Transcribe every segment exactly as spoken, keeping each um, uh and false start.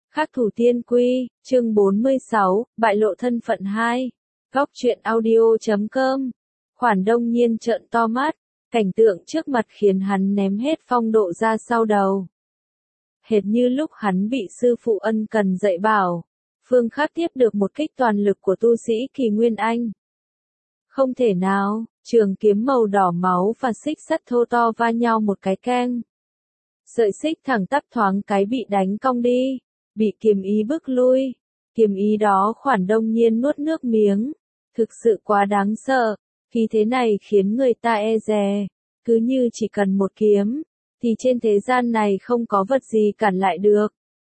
Khắc thủ tiên quy, chương bốn mươi sáu, bại lộ thân phận hai. Góc truyện audio chấm com. Khoản Đông Nhiên trợn to mắt, cảnh tượng trước mặt khiến hắn ném hết phong độ ra sau đầu. Hệt như lúc hắn bị sư phụ ân cần dạy bảo, Phương Khắc tiếp được một kích toàn lực của tu sĩ Kỳ Nguyên Anh. Không thể nào, trường kiếm màu đỏ máu và xích sắt thô to va nhau một cái keng. Sợi xích thẳng tắp thoáng cái bị đánh cong đi, bị kiếm ý bức lui. Kiếm ý đó Khoản Đông Nhiên nuốt nước miếng, thực sự quá đáng sợ, khí thế này khiến người ta e dè, cứ như chỉ cần một kiếm, thì trên thế gian này không có vật gì cản lại được.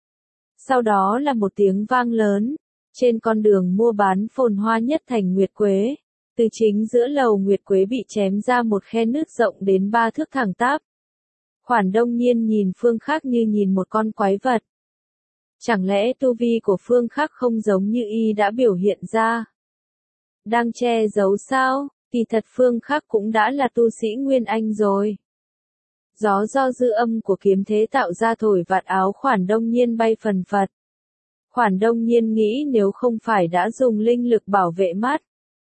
Sau đó là một tiếng vang lớn, trên con đường mua bán phồn hoa nhất thành Nguyệt Quế, từ chính giữa lầu Nguyệt Quế bị chém ra một khe nứt rộng đến ba thước thẳng tắp. Khoản Đông Nhiên nhìn Phương Khắc như nhìn một con quái vật. Chẳng lẽ tu vi của Phương Khắc không giống như y đã biểu hiện ra? Đang che giấu sao? Kỳ thật Phương Khắc cũng đã là tu sĩ Nguyên Anh rồi. Gió do dư âm của kiếm thế tạo ra thổi vạt áo Khoản Đông Nhiên bay phần phật. Khoản Đông Nhiên nghĩ nếu không phải đã dùng linh lực bảo vệ mắt,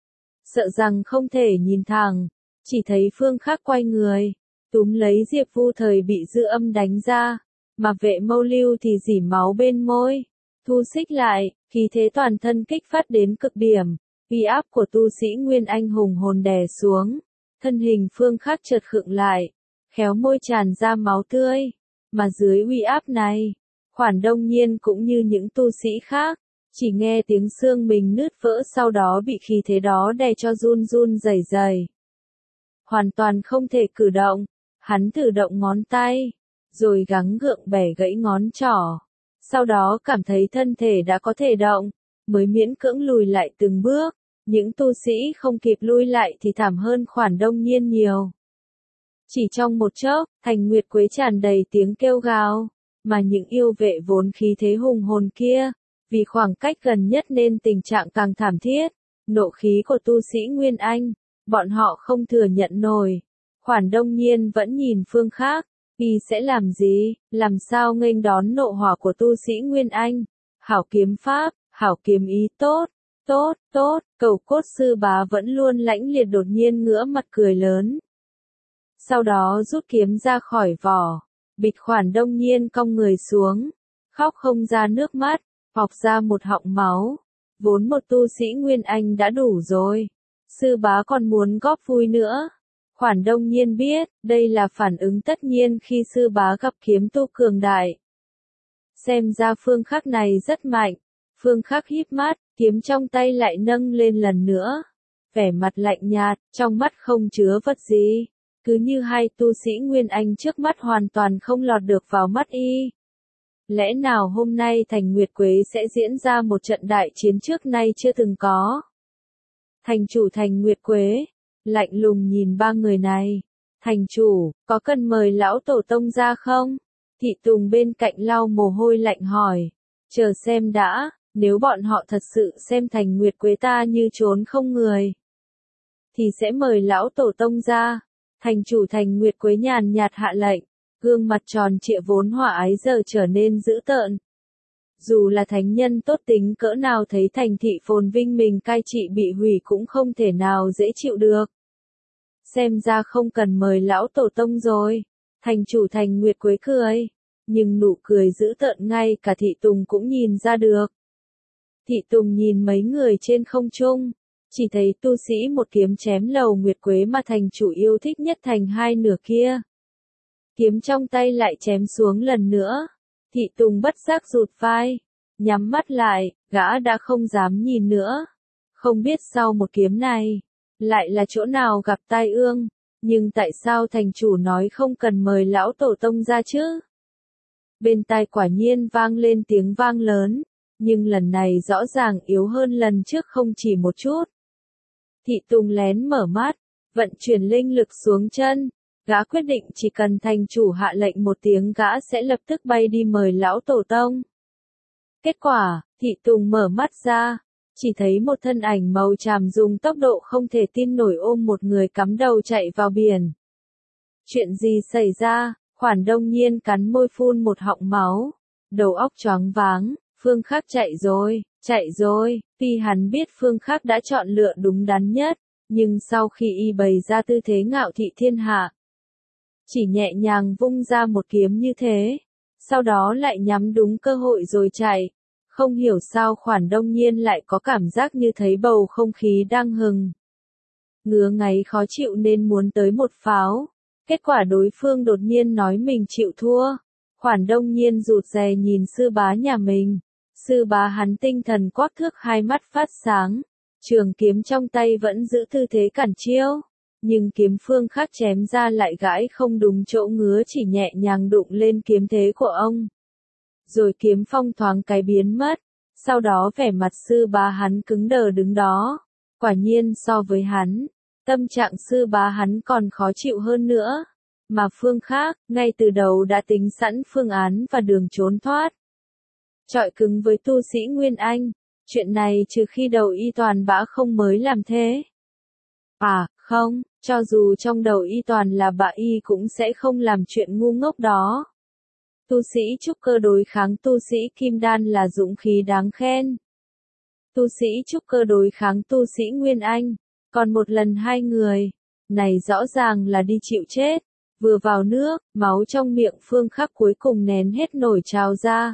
sợ rằng không thể nhìn thẳng, chỉ thấy Phương Khắc quay người, túm lấy Diệp Vu Thời bị dư âm đánh ra, mà Vệ Mâu Lưu thì rỉ máu bên môi, thu xích lại, khí thế toàn thân kích phát đến cực điểm, uy áp của tu sĩ Nguyên Anh hùng hồn đè xuống, thân hình Phương Khắc chợt khựng lại, khéo môi tràn ra máu tươi, mà dưới uy áp này, Khoản Đông Nhiên cũng như những tu sĩ khác, chỉ nghe tiếng xương mình nứt vỡ sau đó bị khí thế đó đè cho run run rẩy rẩy. Hoàn toàn không thể cử động, hắn thử động ngón tay, rồi gắng gượng bẻ gãy ngón trỏ. Sau đó cảm thấy thân thể đã có thể động, mới miễn cưỡng lùi lại từng bước. Những tu sĩ không kịp lui lại thì thảm hơn Khoản Đông Nhiên nhiều. Chỉ trong một chốc, thành Nguyệt Quế tràn đầy tiếng kêu gào, mà những yêu vệ vốn khí thế hùng hồn kia, vì khoảng cách gần nhất nên tình trạng càng thảm thiết. Nộ khí của tu sĩ Nguyên Anh, bọn họ không thừa nhận nổi. Khoản Đông Nhiên vẫn nhìn Phương Khắc, y sẽ làm gì, làm sao nghênh đón nộ hỏa của tu sĩ Nguyên Anh. Hảo kiếm pháp, hảo kiếm ý tốt, tốt, tốt, Cầu Cốt sư bá vẫn luôn lãnh liệt đột nhiên ngửa mặt cười lớn. Sau đó rút kiếm ra khỏi vỏ, bịch Khoản Đông Nhiên cong người xuống, khóc không ra nước mắt, học ra một họng máu. Vốn một tu sĩ Nguyên Anh đã đủ rồi, sư bá còn muốn góp vui nữa. Khoản Đông Nhiên biết, đây là phản ứng tất nhiên khi sư bá gặp kiếm tu cường đại. Xem ra Phương Khắc này rất mạnh. Phương Khắc híp mắt, kiếm trong tay lại nâng lên lần nữa. Vẻ mặt lạnh nhạt, trong mắt không chứa vật gì. Cứ như hai tu sĩ Nguyên Anh trước mắt hoàn toàn không lọt được vào mắt y. Lẽ nào hôm nay thành Nguyệt Quế sẽ diễn ra một trận đại chiến trước nay chưa từng có? Thành chủ thành Nguyệt Quế lạnh lùng nhìn ba người này. Thành chủ, có cần mời lão tổ tông ra không? Thị Tùng bên cạnh lau mồ hôi lạnh hỏi. Chờ xem đã, nếu bọn họ thật sự xem thành Nguyệt Quế ta như trốn không người, thì sẽ mời lão tổ tông ra. Thành chủ thành Nguyệt Quế nhàn nhạt hạ lệnh, gương mặt tròn trịa vốn hòa ái giờ trở nên dữ tợn. Dù là thánh nhân tốt tính cỡ nào thấy thành thị phồn vinh mình cai trị bị hủy cũng không thể nào dễ chịu được. Xem ra không cần mời lão tổ tông rồi. Thành chủ thành Nguyệt Quế cười, nhưng nụ cười dữ tợn ngay cả Thị Tùng cũng nhìn ra được. Thị Tùng nhìn mấy người trên không trung, chỉ thấy tu sĩ một kiếm chém lầu Nguyệt Quế mà thành chủ yêu thích nhất thành hai nửa kia. Kiếm trong tay lại chém xuống lần nữa. Thị Tùng bất giác rụt vai, nhắm mắt lại, gã đã không dám nhìn nữa. Không biết sau một kiếm này, lại là chỗ nào gặp tai ương, nhưng tại sao thành chủ nói không cần mời lão tổ tông ra chứ? Bên tai quả nhiên vang lên tiếng vang lớn, nhưng lần này rõ ràng yếu hơn lần trước không chỉ một chút. Thị Tùng lén mở mắt, vận chuyển linh lực xuống chân. Gã quyết định chỉ cần thành chủ hạ lệnh một tiếng gã sẽ lập tức bay đi mời lão tổ tông. Kết quả, Thị Tùng mở mắt ra, chỉ thấy một thân ảnh màu tràm dùng tốc độ không thể tin nổi ôm một người cắm đầu chạy vào biển. Chuyện gì xảy ra? Khoản Đông Nhiên cắn môi phun một họng máu. đầu óc choáng váng, Phương Khắc chạy rồi, chạy rồi, tuy hắn biết Phương Khắc đã chọn lựa đúng đắn nhất, nhưng sau khi y bày ra tư thế ngạo thị thiên hạ, chỉ nhẹ nhàng vung ra một kiếm như thế, sau đó lại nhắm đúng cơ hội rồi chạy. Không hiểu sao Khoản Đông Nhiên lại có cảm giác như thấy bầu không khí đang hừng ngứa ngáy khó chịu nên muốn tới một pháo. Kết quả đối phương đột nhiên nói mình chịu thua. Khoản Đông Nhiên rụt rè nhìn sư bá nhà mình. Sư bá hắn tinh thần quắc thước, hai mắt phát sáng. Trường kiếm trong tay vẫn giữ tư thế cản chiêu. Nhưng kiếm Phương Khắc chém ra lại gãi không đúng chỗ ngứa, chỉ nhẹ nhàng đụng lên kiếm thế của ông. Rồi kiếm phong thoáng cái biến mất. Sau đó vẻ mặt sư bá hắn cứng đờ đứng đó. Quả nhiên so với hắn, tâm trạng sư bá hắn còn khó chịu hơn nữa. Mà Phương Khắc, ngay từ đầu đã tính sẵn phương án và đường trốn thoát. Chọi cứng với tu sĩ Nguyên Anh. Chuyện này trừ khi đầu y toàn bã không mới làm thế. À, không, cho dù trong đầu y toàn là bạ y cũng sẽ không làm chuyện ngu ngốc đó. Tu sĩ trúc cơ đối kháng tu sĩ kim đan là dũng khí đáng khen. Tu sĩ trúc cơ đối kháng tu sĩ Nguyên Anh, còn một lần hai người, này rõ ràng là đi chịu chết. Vừa vào nước, máu trong miệng Phương Khắc cuối cùng nén hết nổi trào ra.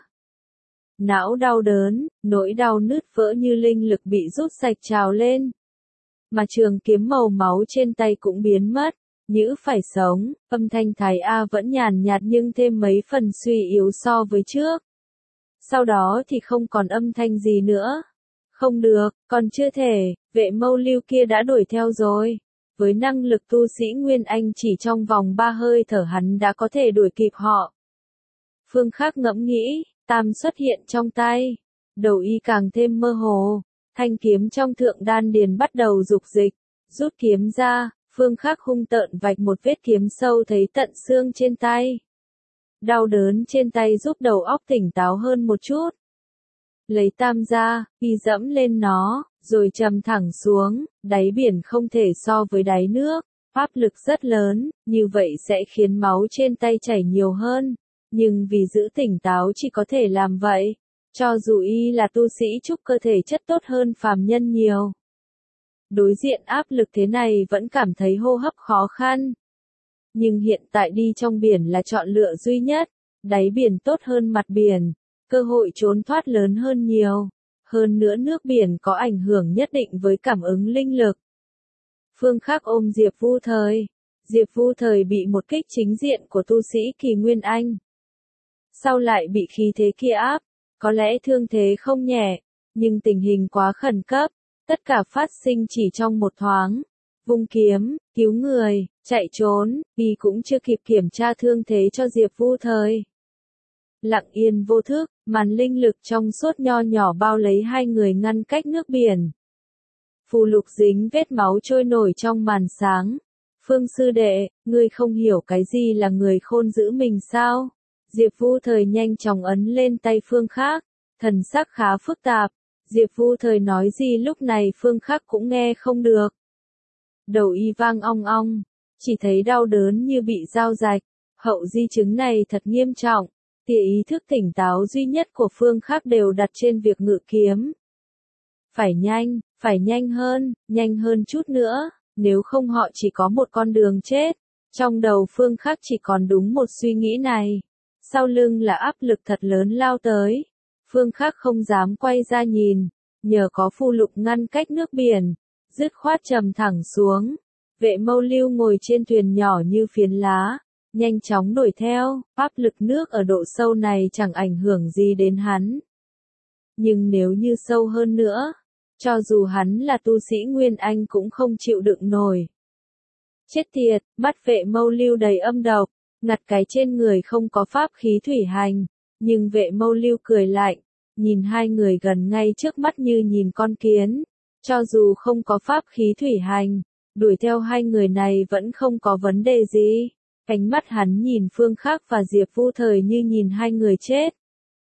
Não đau đớn, nỗi đau nứt vỡ như linh lực bị rút sạch trào lên. Mà trường kiếm màu máu trên tay cũng biến mất. Nhữ phải sống, âm thanh Thái A vẫn nhàn nhạt nhưng thêm mấy phần suy yếu so với trước. Sau đó thì không còn âm thanh gì nữa. Không được, còn chưa thể, vệ mâu lưu kia đã đuổi theo rồi. Với năng lực tu sĩ Nguyên Anh chỉ trong vòng ba hơi thở hắn đã có thể đuổi kịp họ. Phương Khắc ngẫm nghĩ, tam xuất hiện trong tay. Đầu y càng thêm mơ hồ. Thanh kiếm trong thượng đan điền bắt đầu dục dịch. Rút kiếm ra, Phương Khắc hung tợn vạch một vết kiếm sâu thấy tận xương trên tay. Đau đớn trên tay giúp đầu óc tỉnh táo hơn một chút. Lấy tam ra, y dẫm lên nó, rồi trầm thẳng xuống, đáy biển không thể so với đáy nước, áp lực rất lớn, như vậy sẽ khiến máu trên tay chảy nhiều hơn, nhưng vì giữ tỉnh táo chỉ có thể làm vậy, cho dù y là tu sĩ trúc cơ thể chất tốt hơn phàm nhân nhiều. Đối diện áp lực thế này vẫn cảm thấy hô hấp khó khăn. Nhưng hiện tại đi trong biển là chọn lựa duy nhất, đáy biển tốt hơn mặt biển. Cơ hội trốn thoát lớn hơn nhiều. Hơn nữa nước biển có ảnh hưởng nhất định với cảm ứng linh lực. Phương Khắc ôm Diệp Vu Thời. Diệp Vu Thời bị một kích chính diện của tu sĩ Kỳ Nguyên Anh. Sau lại bị khí thế kia áp. Có lẽ thương thế không nhẹ, nhưng tình hình quá khẩn cấp. Tất cả phát sinh chỉ trong một thoáng. Vung kiếm, cứu người, chạy trốn, vì cũng chưa kịp kiểm tra thương thế cho Diệp Vu Thời. Lặng yên vô thức, màn linh lực trong suốt nho nhỏ bao lấy hai người ngăn cách nước biển. Phù lục dính vết máu trôi nổi trong màn sáng. Phương sư đệ, ngươi không hiểu cái gì là người khôn giữ mình sao? Diệp Vu Thời nhanh chóng ấn lên tay Phương Khắc, thần sắc khá phức tạp. Diệp Vu Thời nói gì lúc này Phương Khắc cũng nghe không được. Đầu y vang ong ong, chỉ thấy đau đớn như bị dao rạch. Hậu di chứng này thật nghiêm trọng. Tia ý thức tỉnh táo duy nhất của Phương Khắc đều đặt trên việc ngự kiếm. Phải nhanh, phải nhanh hơn, nhanh hơn chút nữa, nếu không họ chỉ có một con đường chết. Trong đầu Phương Khắc chỉ còn đúng một suy nghĩ này. Sau lưng là áp lực thật lớn lao tới. Phương Khắc không dám quay ra nhìn, nhờ có phù lục ngăn cách nước biển, dứt khoát trầm thẳng xuống. Vệ mâu lưu ngồi trên thuyền nhỏ như phiến lá. Nhanh chóng đuổi theo, áp lực nước ở độ sâu này chẳng ảnh hưởng gì đến hắn. Nhưng nếu như sâu hơn nữa, cho dù hắn là tu sĩ Nguyên Anh cũng không chịu đựng nổi. Chết tiệt, mắt vệ mâu lưu đầy âm độc, ngặt cái trên người không có pháp khí thủy hành, nhưng vệ mâu lưu cười lạnh, nhìn hai người gần ngay trước mắt như nhìn con kiến. Cho dù không có pháp khí thủy hành, đuổi theo hai người này vẫn không có vấn đề gì. Ánh mắt hắn nhìn Phương Khắc và Diệp Vu Thời như nhìn hai người chết.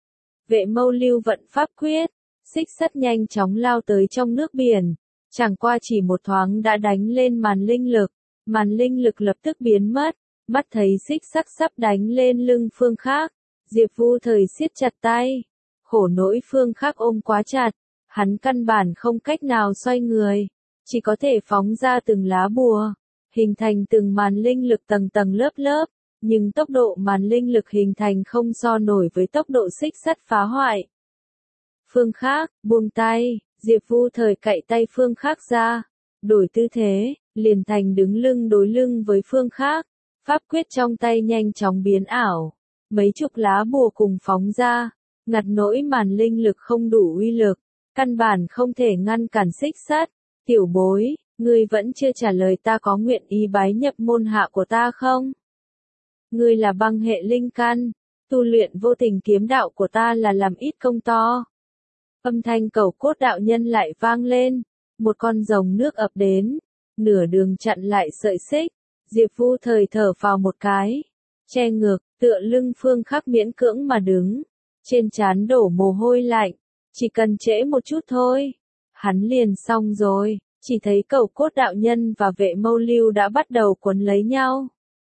Vệ mâu lưu vận pháp quyết, xích sắt nhanh chóng lao tới trong nước biển. Chẳng qua chỉ một thoáng đã đánh lên màn linh lực, màn linh lực lập tức biến mất. Mắt thấy xích sắc sắp đánh lên lưng Phương Khắc. Diệp Vu Thời siết chặt tay, khổ nỗi Phương Khắc ôm quá chặt, hắn căn bản không cách nào xoay người, chỉ có thể phóng ra từng lá bùa, hình thành từng màn linh lực tầng tầng lớp lớp, nhưng tốc độ màn linh lực hình thành không so nổi với tốc độ xích sắt phá hoại. Phương Khắc, buông tay, Diệp Vu Thời cạy tay Phương Khắc ra, đổi tư thế, liền thành đứng lưng đối lưng với Phương Khắc, pháp quyết trong tay nhanh chóng biến ảo, mấy chục lá bùa cùng phóng ra, ngặt nỗi màn linh lực không đủ uy lực, căn bản không thể ngăn cản xích sắt. Tiểu bối, ngươi vẫn chưa trả lời ta có nguyện ý bái nhập môn hạ của ta không? Ngươi là băng hệ linh căn, tu luyện vô tình kiếm đạo của ta là làm ít công to. Âm thanh cầu cốt đạo nhân lại vang lên, một con rồng nước ập đến, nửa đường chặn lại sợi xích, Diệp Vu Thời thở phào một cái, che ngực, tựa lưng Phương Khắc miễn cưỡng mà đứng, trên trán đổ mồ hôi lạnh, chỉ cần trễ một chút thôi, hắn liền xong rồi, chỉ thấy cầu cốt đạo nhân và vệ mâu lưu đã bắt đầu quấn lấy nhau.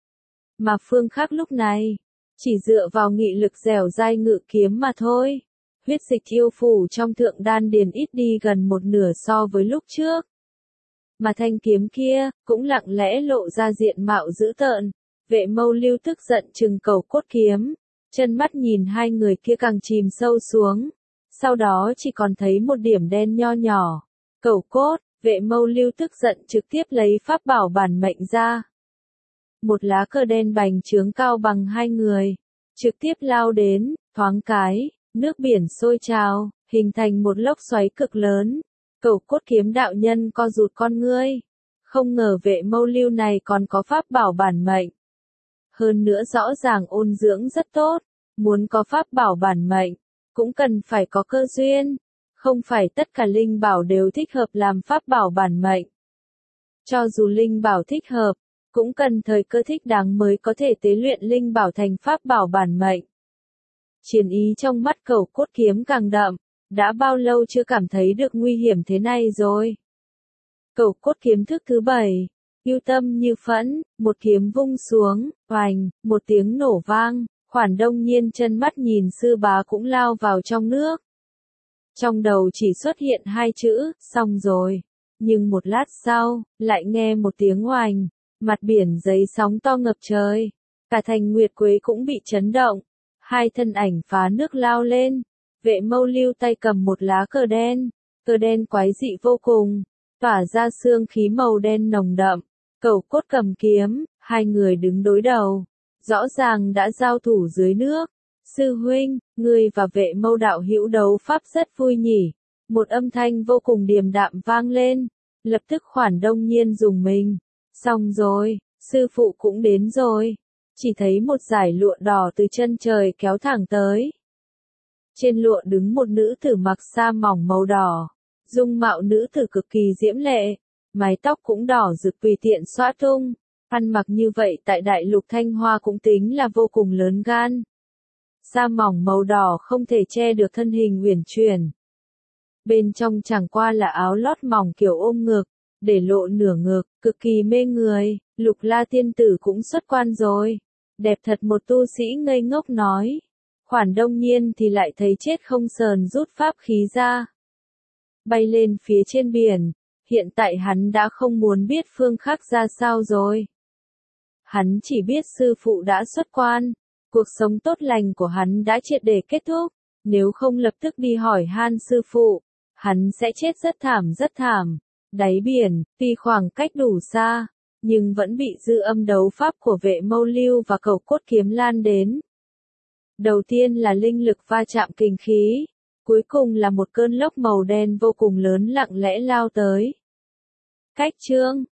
Mà Phương Khắc lúc này, chỉ dựa vào nghị lực dẻo dai ngự kiếm mà thôi. Huyết dịch yêu phủ trong thượng đan điền ít đi gần một nửa so với lúc trước. Mà thanh kiếm kia, cũng lặng lẽ lộ ra diện mạo dữ tợn. Vệ mâu lưu tức giận trừng cầu cốt kiếm. Chân mắt nhìn hai người kia càng chìm sâu xuống. Sau đó chỉ còn thấy một điểm đen nho nhỏ. Cầu cốt, vệ mâu lưu tức giận trực tiếp lấy pháp bảo bản mệnh ra. Một lá cờ đen bành trướng cao bằng hai người. Trực tiếp lao đến, thoáng cái. Nước biển sôi trào, hình thành một lốc xoáy cực lớn. Cầu cốt kiếm đạo nhân co rụt con ngươi. Không ngờ vệ mâu lưu này còn có pháp bảo bản mệnh. Hơn nữa rõ ràng ôn dưỡng rất tốt. Muốn có pháp bảo bản mệnh, cũng cần phải có cơ duyên. Không phải tất cả linh bảo đều thích hợp làm pháp bảo bản mệnh. Cho dù linh bảo thích hợp, cũng cần thời cơ thích đáng mới có thể tế luyện linh bảo thành pháp bảo bản mệnh. Chiến ý trong mắt cầu cốt kiếm càng đậm, đã bao lâu chưa cảm thấy được nguy hiểm thế này rồi. Cầu cốt kiếm thức thứ bảy, yêu tâm như phẫn, một kiếm vung xuống, oành, một tiếng nổ vang, Khoản Đông Nhiên chân mắt nhìn sư bá cũng lao vào trong nước. Trong đầu chỉ xuất hiện hai chữ, xong rồi. Nhưng một lát sau, lại nghe một tiếng oành, mặt biển giấy sóng to ngập trời. Cả thành Nguyệt Quế cũng bị chấn động. Hai thân ảnh phá nước lao lên, vệ mâu lưu tay cầm một lá cờ đen, cờ đen quái dị vô cùng, tỏa ra xương khí màu đen nồng đậm, cầu cốt cầm kiếm, hai người đứng đối đầu, rõ ràng đã giao thủ dưới nước. Sư huynh, ngươi và vệ mâu đạo hữu đấu pháp rất vui nhỉ, một âm thanh vô cùng điềm đạm vang lên, lập tức Khoản Đông Nhiên dùng mình, xong rồi, sư phụ cũng đến rồi. Chỉ thấy một dải lụa đỏ từ chân trời kéo thẳng tới. Trên lụa đứng một nữ tử mặc sa mỏng màu đỏ. Dung mạo nữ tử cực kỳ diễm lệ. Mái tóc cũng đỏ rực tùy tiện xõa tung. Ăn mặc như vậy tại đại lục Thanh Hoa cũng tính là vô cùng lớn gan. Sa mỏng màu đỏ không thể che được thân hình uyển chuyển. Bên trong chẳng qua là áo lót mỏng kiểu ôm ngực, để lộ nửa ngực, cực kỳ mê người. Lục La tiên tử cũng xuất quan rồi. Đẹp thật, một tu sĩ ngây ngốc nói. Khoản Đông Nhiên thì lại thấy chết không sờn rút pháp khí ra. Bay lên phía trên biển. Hiện tại hắn đã không muốn biết Phương Khắc ra sao rồi. Hắn chỉ biết sư phụ đã xuất quan. Cuộc sống tốt lành của hắn đã triệt để kết thúc. Nếu không lập tức đi hỏi han sư phụ, hắn sẽ chết rất thảm rất thảm. Đáy biển, tuy khoảng cách đủ xa, nhưng vẫn bị dư âm đấu pháp của vệ mâu lưu và cầu cốt kiếm lan đến. Đầu tiên là linh lực va chạm kình khí, cuối cùng là một cơn lốc màu đen vô cùng lớn lặng lẽ lao tới. Cách chương